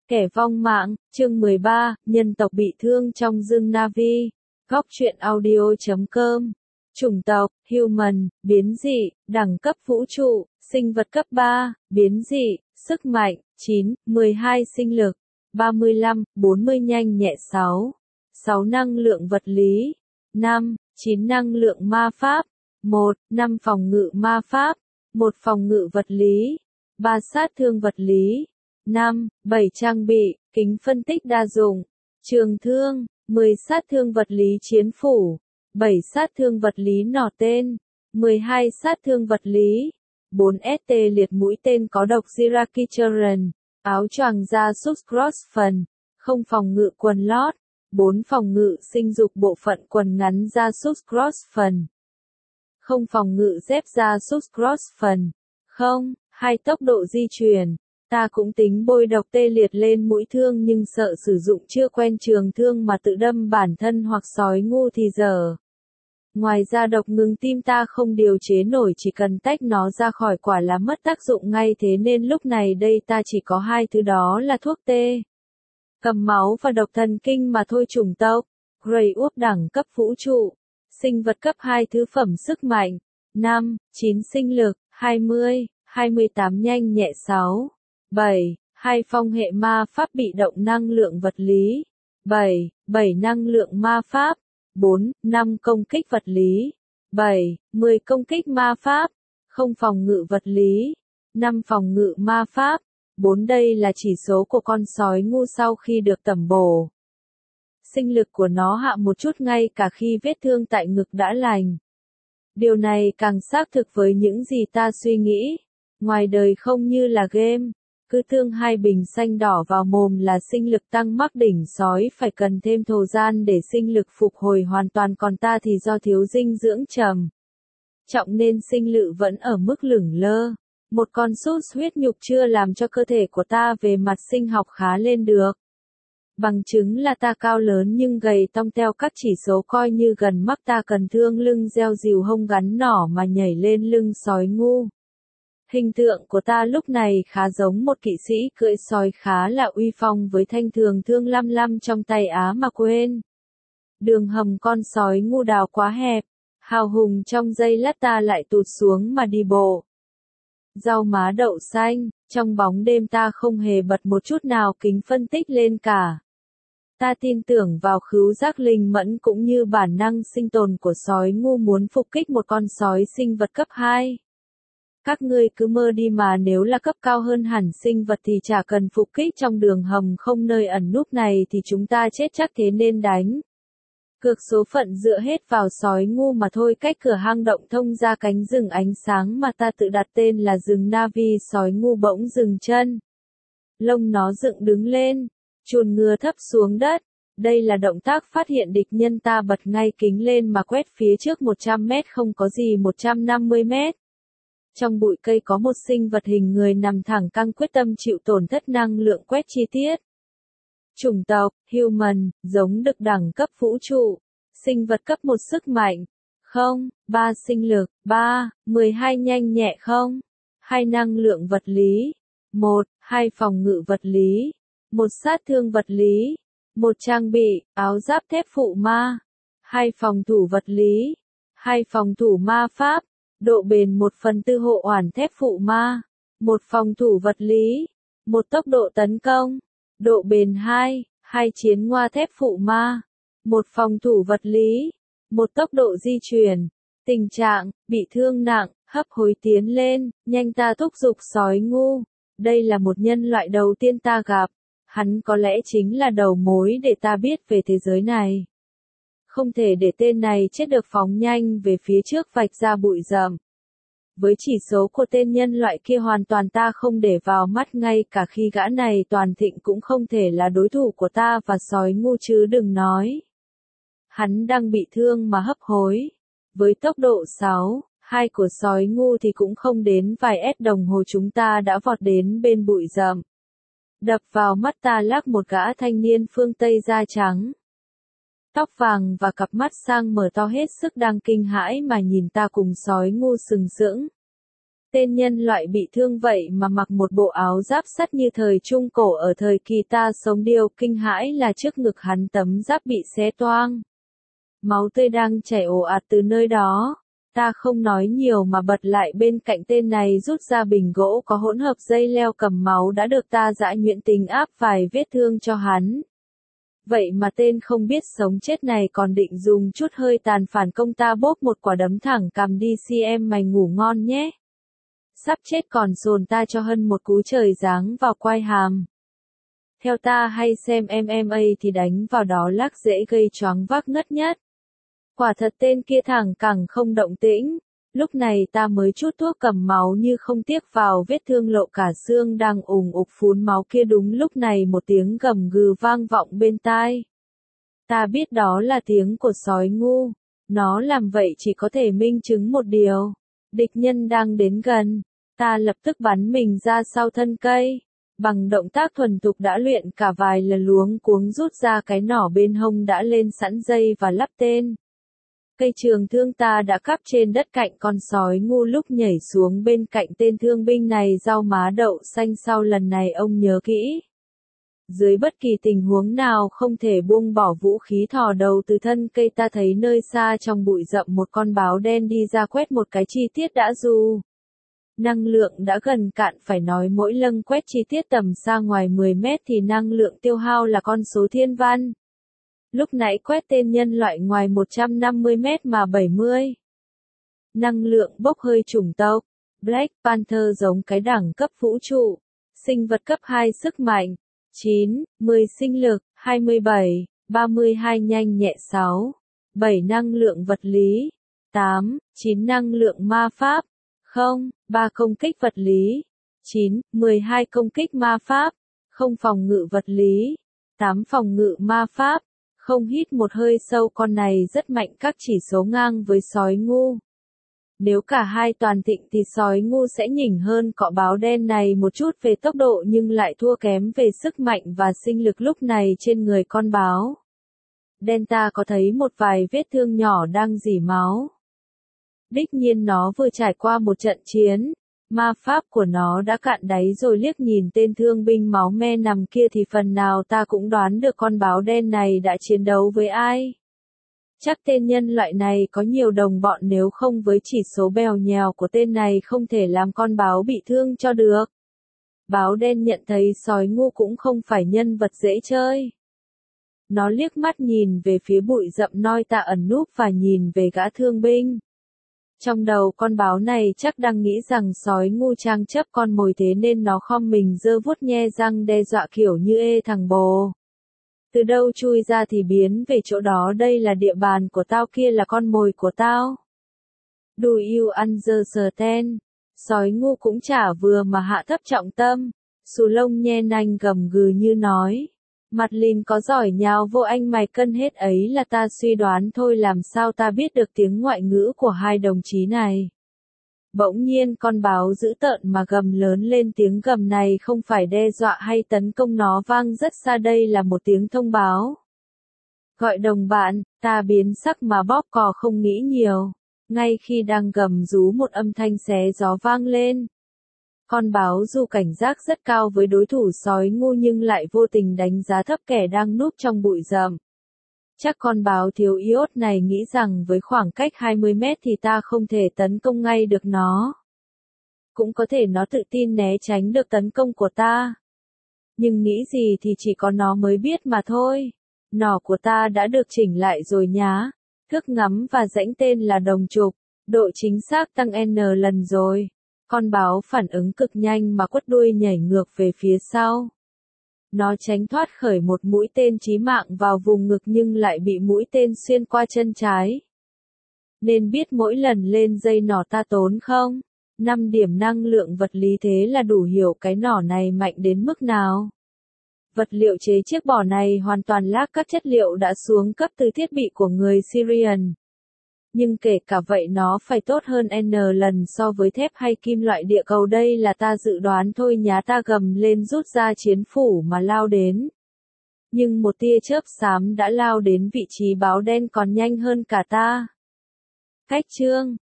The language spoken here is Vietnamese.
Kẻ vong mạng, chương 13, nhân tộc bị thương trong rừng Na'vi. Góc truyện audio.com. Chủng tộc, human, biến dị, đẳng cấp vũ trụ, sinh vật cấp 3, biến dị, sức mạnh, 9, 12 sinh lực, 35, 40 nhanh nhẹ 6, 6 năng lượng vật lý, 5, 9 năng lượng ma pháp, 1, 5 phòng ngự ma pháp, 1 phòng ngự vật lý, 3 sát thương vật lý, 5, 7 trang bị, kính phân tích đa dụng, trường thương, 10 sát thương vật lý chiến phủ, 7 sát thương vật lý nỏ tên, 12 sát thương vật lý, 4 ST liệt mũi tên có độc Zirakicharan, áo choàng da súc cross phần, không phòng ngự quần lót, 4 phòng ngự sinh dục bộ phận quần ngắn da súc cross phần, không phòng ngự dép da súc cross phần, 0, 2 tốc độ di chuyển. Ta cũng tính bôi độc tê liệt lên mũi thương nhưng sợ sử dụng chưa quen trường thương mà tự đâm bản thân hoặc sói ngu thì dở. Ngoài ra độc ngừng tim ta không điều chế nổi, chỉ cần tách nó ra khỏi quả là mất tác dụng ngay, thế nên lúc này đây ta chỉ có hai thứ, đó là thuốc tê cầm máu và độc thần kinh mà thôi. Chủng tộc Grey Wolf, đẳng cấp vũ trụ, sinh vật cấp 2, thứ phẩm sức mạnh, 5, 9 sinh lực, 20, 28 nhanh nhẹ 6. 7, 2 phong hệ ma pháp bị động năng lượng vật lý, 7, 7 năng lượng ma pháp, 4, 5 công kích vật lý, 7, 10 công kích ma pháp, không phòng ngự vật lý, 5 phòng ngự ma pháp, 4. Đây là chỉ số của con sói ngu sau khi được tẩm bổ. Sinh lực của nó hạ một chút ngay cả khi vết thương tại ngực đã lành. Điều này càng xác thực với những gì ta suy nghĩ. Ngoài đời không như là game. Cứ thương 2 bình xanh đỏ vào mồm là sinh lực tăng, mắc đỉnh sói phải cần thêm thời gian để sinh lực phục hồi hoàn toàn, còn ta thì do thiếu dinh dưỡng trầm trọng nên sinh lực vẫn ở mức lửng lơ. Một con sút huyết nhục chưa làm cho cơ thể của ta về mặt sinh học khá lên được. Bằng chứng là ta cao lớn nhưng gầy tông teo, các chỉ số coi như gần mắc, ta cần thương lưng gieo dìu hông gắn nỏ mà nhảy lên lưng sói ngu. Hình tượng của ta lúc này khá giống một kỵ sĩ cưỡi sói khá là uy phong với thanh thường thương lăm lăm trong tay á mà quên. Đường hầm con sói ngu đào quá hẹp, hào hùng trong giây lát ta lại tụt xuống mà đi bộ. Rau má đậu xanh, trong bóng đêm ta không hề bật một chút nào kính phân tích lên cả. Ta tin tưởng vào khứu giác linh mẫn cũng như bản năng sinh tồn của sói ngu muốn phục kích một con sói sinh vật cấp 2. Các ngươi cứ mơ đi mà, nếu là cấp cao hơn hẳn sinh vật thì chả cần phục kích, trong đường hầm không nơi ẩn núp này thì chúng ta chết chắc, thế nên đánh cược số phận dựa hết vào sói ngu mà thôi. Cách cửa hang động thông ra cánh rừng ánh sáng mà ta tự đặt tên là rừng Na'vi. Sói ngu bỗng dừng chân. Lông nó dựng đứng lên, chuồn ngựa thấp xuống đất. Đây là động tác phát hiện địch nhân. Ta bật ngay kính lên mà quét phía trước 100 mét, không có gì 150 mét. Trong bụi cây có một sinh vật hình người nằm thẳng căng, quyết tâm chịu tổn thất năng lượng. Quét chi tiết. Chủng tộc human, giống đực, đẳng cấp vũ trụ, sinh vật cấp 1, sức mạnh, 0, 3 sinh lực, 3, 12 nhanh nhẹ, 0, 2 năng lượng vật lý, 1, 2 phòng ngự vật lý, 1 sát thương vật lý, 1 trang bị, áo giáp thép phụ ma, 2 phòng thủ vật lý, 2 phòng thủ ma pháp, độ bền 1/4 hộ oản thép phụ ma, 1 phòng thủ vật lý, 1 tốc độ tấn công, độ bền 2, 2 chiến ngoa thép phụ ma, 1 phòng thủ vật lý, 1 tốc độ di chuyển. Tình trạng, bị thương nặng, hấp hối tiến lên, nhanh, ta thúc giục sói ngu. Đây là một nhân loại đầu tiên ta gặp. Hắn có lẽ chính là đầu mối để ta biết về thế giới này. Không thể để tên này chết được, phóng nhanh về phía trước vạch ra bụi rậm. Với chỉ số của tên nhân loại kia hoàn toàn ta không để vào mắt, ngay cả khi gã này toàn thịnh cũng không thể là đối thủ của ta và sói ngu, chứ đừng nói hắn đang bị thương mà hấp hối. Với tốc độ 6, 2 của sói ngu thì cũng không đến vài S đồng hồ chúng ta đã vọt đến bên bụi rậm. Đập vào mắt ta lắc một gã thanh niên phương Tây da trắng, tóc vàng và cặp mắt sang mở to hết sức, đang kinh hãi mà nhìn ta cùng sói ngu sừng sững. Tên nhân loại bị thương vậy mà mặc một bộ áo giáp sắt như thời Trung Cổ ở thời kỳ ta sống, điều kinh hãi là trước ngực hắn tấm giáp bị xé toang. Máu tươi đang chảy ồ ạt từ nơi đó. Ta không nói nhiều mà bật lại bên cạnh tên này, rút ra bình gỗ có hỗn hợp dây leo cầm máu đã được ta giã nhuyễn tình áp vài vết thương cho hắn. Vậy mà tên không biết sống chết này còn định dùng chút hơi tàn phản công, ta bóp một quả đấm thẳng cằm đi, em mày ngủ ngon nhé. Sắp chết còn sồn ta cho Hân một cú trời giáng vào quai hàm. Theo ta hay xem MMA thì đánh vào đó lác dễ gây choáng váng ngất nhất. Quả thật tên kia thẳng cẳng không động tĩnh. Lúc này ta mới chút thuốc cầm máu như không tiếc vào vết thương lộ cả xương đang ùng ục phún máu kia. Đúng lúc này một tiếng gầm gừ vang vọng bên tai. Ta biết đó là tiếng của sói ngu. Nó làm vậy chỉ có thể minh chứng một điều. Địch nhân đang đến gần. Ta lập tức bắn mình ra sau thân cây. Bằng động tác thuần thục đã luyện cả vài lần, luống cuống rút ra cái nỏ bên hông đã lên sẵn dây và lắp tên. Cây trường thương ta đã cắp trên đất cạnh con sói ngu lúc nhảy xuống bên cạnh tên thương binh này, rau má đậu xanh. Sau lần này ông nhớ kỹ. Dưới bất kỳ tình huống nào không thể buông bỏ vũ khí. Thò đầu từ thân cây, ta thấy nơi xa trong bụi rậm một con báo đen đi ra, quét một cái chi tiết đã dù. Năng lượng đã gần cạn, phải nói mỗi lần quét chi tiết tầm xa ngoài 10 mét thì năng lượng tiêu hao là con số thiên văn. Lúc nãy quét tên nhân loại ngoài 150 mét mà 70. Năng lượng bốc hơi chủng tộc. Black Panther giống cái đẳng cấp vũ trụ. Sinh vật cấp 2 sức mạnh. 9, 10 sinh lực, 27, 32 nhanh nhẹ 6, 7 năng lượng vật lý, 8, 9 năng lượng ma pháp, 0, 3 công kích vật lý, 9, 12 công kích ma pháp, 0 phòng ngự vật lý, 8 phòng ngự ma pháp, 0 hít một hơi sâu. Con này rất mạnh, các chỉ số ngang với sói ngu. Nếu cả hai toàn thịnh thì sói ngu sẽ nhỉnh hơn cọ báo đen này một chút về tốc độ, nhưng lại thua kém về sức mạnh và sinh lực. Lúc này trên người con báo đen ta có thấy một vài vết thương nhỏ đang rỉ máu. Đích nhiên nó vừa trải qua một trận chiến, ma pháp của nó đã cạn đáy rồi. Liếc nhìn tên thương binh máu me nằm kia thì phần nào ta cũng đoán được con báo đen này đã chiến đấu với ai. Chắc tên nhân loại này có nhiều đồng bọn, nếu không với chỉ số bèo nhèo của tên này không thể làm con báo bị thương cho được. Báo đen nhận thấy sói ngu cũng không phải nhân vật dễ chơi. Nó liếc mắt nhìn về phía bụi rậm nơi ta ẩn núp và nhìn về gã thương binh. Trong đầu con báo này chắc đang nghĩ rằng sói ngu trang chấp con mồi, thế nên nó khom mình giơ vuốt nhe răng đe dọa kiểu như ê thằng bồ. Từ đâu chui ra thì biến về chỗ đó, đây là địa bàn của tao, kia là con mồi của tao. Do you understand? Sói ngu cũng chả vừa mà hạ thấp trọng tâm. Xù lông nhe nanh gầm gừ như nói. Mặt Lin có giỏi nhào vô anh mày cân hết, ấy là ta suy đoán thôi, làm sao ta biết được tiếng ngoại ngữ của hai đồng chí này. Bỗng nhiên con báo dữ tợn mà gầm lớn lên, tiếng gầm này không phải đe dọa hay tấn công, nó vang rất xa, đây là một tiếng thông báo. Gọi đồng bạn, ta biến sắc mà bóp cò không nghĩ nhiều. Ngay khi đang gầm rú một âm thanh xé gió vang lên. Con báo dù cảnh giác rất cao với đối thủ sói ngu nhưng lại vô tình đánh giá thấp kẻ đang núp trong bụi rậm. Chắc con báo thiếu iốt này nghĩ rằng với khoảng cách 20 mét thì ta không thể tấn công ngay được nó. Cũng có thể nó tự tin né tránh được tấn công của ta. Nhưng nghĩ gì thì chỉ có nó mới biết mà thôi. Nỏ của ta đã được chỉnh lại rồi nhá. Thước ngắm và rãnh tên là đồng trục. Độ chính xác tăng N lần rồi. Con báo phản ứng cực nhanh mà quất đuôi nhảy ngược về phía sau. Nó tránh thoát khỏi một mũi tên chí mạng vào vùng ngực nhưng lại bị mũi tên xuyên qua chân trái. Nên biết mỗi lần lên dây nỏ ta tốn không? 5 điểm năng lượng vật lý, thế là đủ hiểu cái nỏ này mạnh đến mức nào. Vật liệu chế chiếc bò này hoàn toàn lác các chất liệu đã xuống cấp từ thiết bị của người Syrian. Nhưng kể cả vậy nó phải tốt hơn N lần so với thép hay kim loại địa cầu, đây là ta dự đoán thôi nhá. Ta gầm lên rút ra chiến phủ mà lao đến. Nhưng một tia chớp xám đã lao đến vị trí báo đen còn nhanh hơn cả ta. Cách chương